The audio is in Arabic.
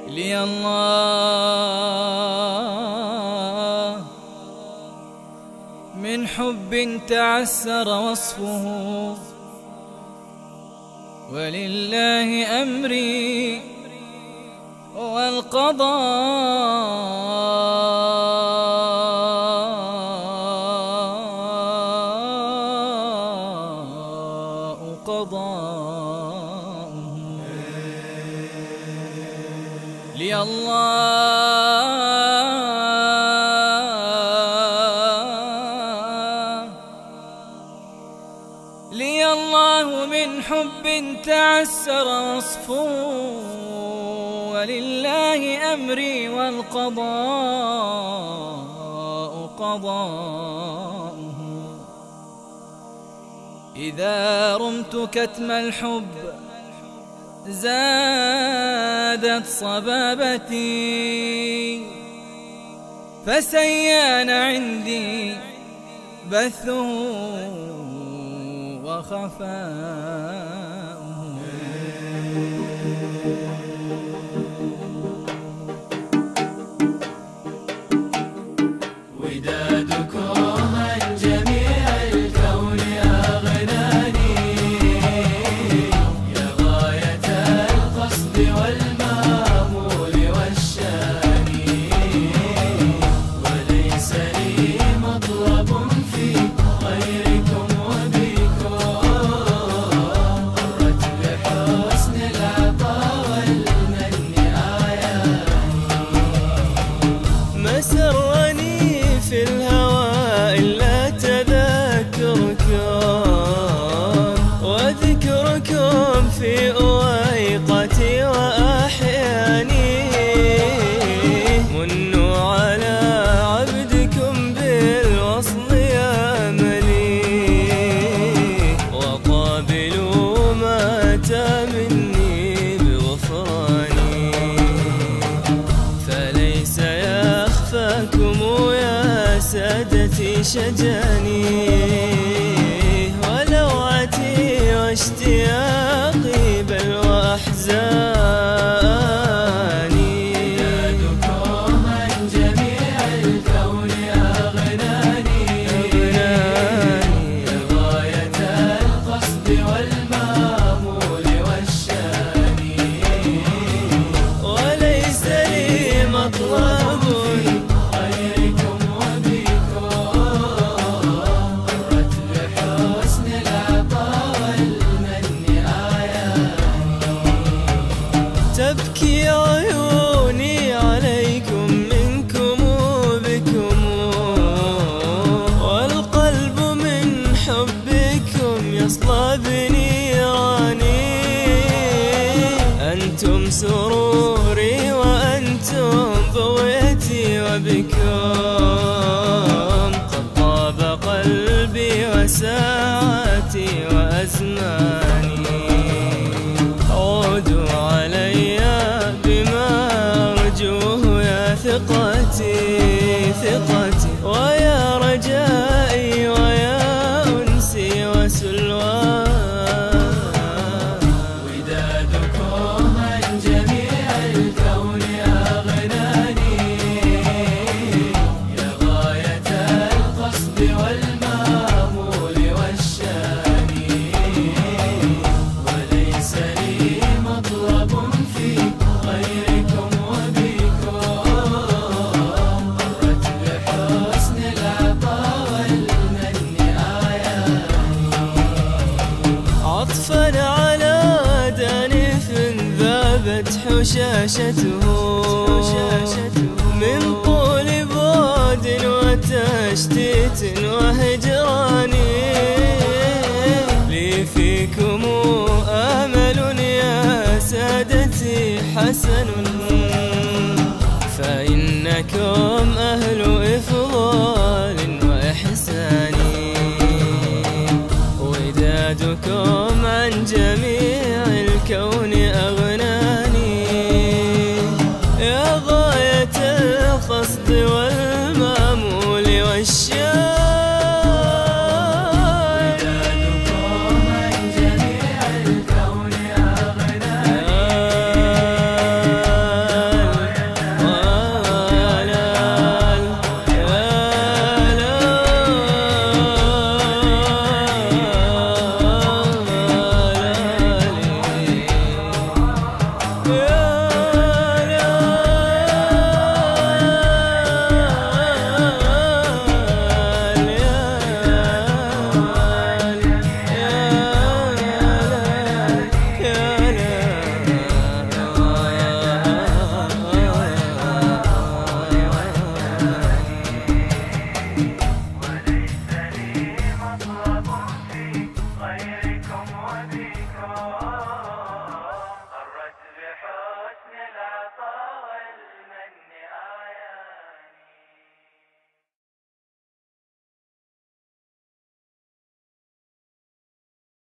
لي الله من حب تعسر وصفه، ولله أمري والقضاء قضاؤه. لي الله من حب تعسر وصفه، ولله أمري والقضاء قضاؤه. إذا رمت كتم الحب زادت صبابتي، فسيان عندي بثه وخفاؤه. ودادكم عن جميع الكون أغناني، يا غاية القصد والمأمول والشان، وليس لي مطلب في غيركم وبكم، قرت بحسن العطاء والمن أعياني. مسرني في الهوى إلا تذكركم، وذكركم في أويقتي وأحياني. منوا على عبدكم بالوصل يا ملي، وقابلوا ما أتى مني بغفراني. فليس يخفاكم يا سادتي شجاني، ولوعتي واشتياقي بل وأحزاني. ودادكم عن جميع الكون أغناني، يا غاية القصد والمأمول والشان، وليس لي مطلب غيركم وبكم، قرت بحسن العطاء والمن أعياني. تبكي عيوني عليكم منكم وبكم، والقلب من حبكم يصلى بنيراني. أنتم سروري وأنتم ضويتي، وبكم قد طاب قلبي وساعتي وأزماني. عودوا علي بما أرجوه يا ثقتي ثقتي، ويا رجائي ويا أنسي وسلواني. ودادكم عن جميع الكون أغناني، يا غاية القصد والمأمول والشان، وليس لي مطلب في غيركم وبكم، قرت بحسن العطاء والمن أعياني. عطفا على دانف ذابت حشاشته، من طول بعد وتشتيت وهجراني. لي فيكم آمل يا سادتي حسن، فإنكم أهل إفضال وإحسان. ودادكم عن جميع الكون أغناني، يا غاية القصد والمأمول والشان. بحسن العطاء والمنى.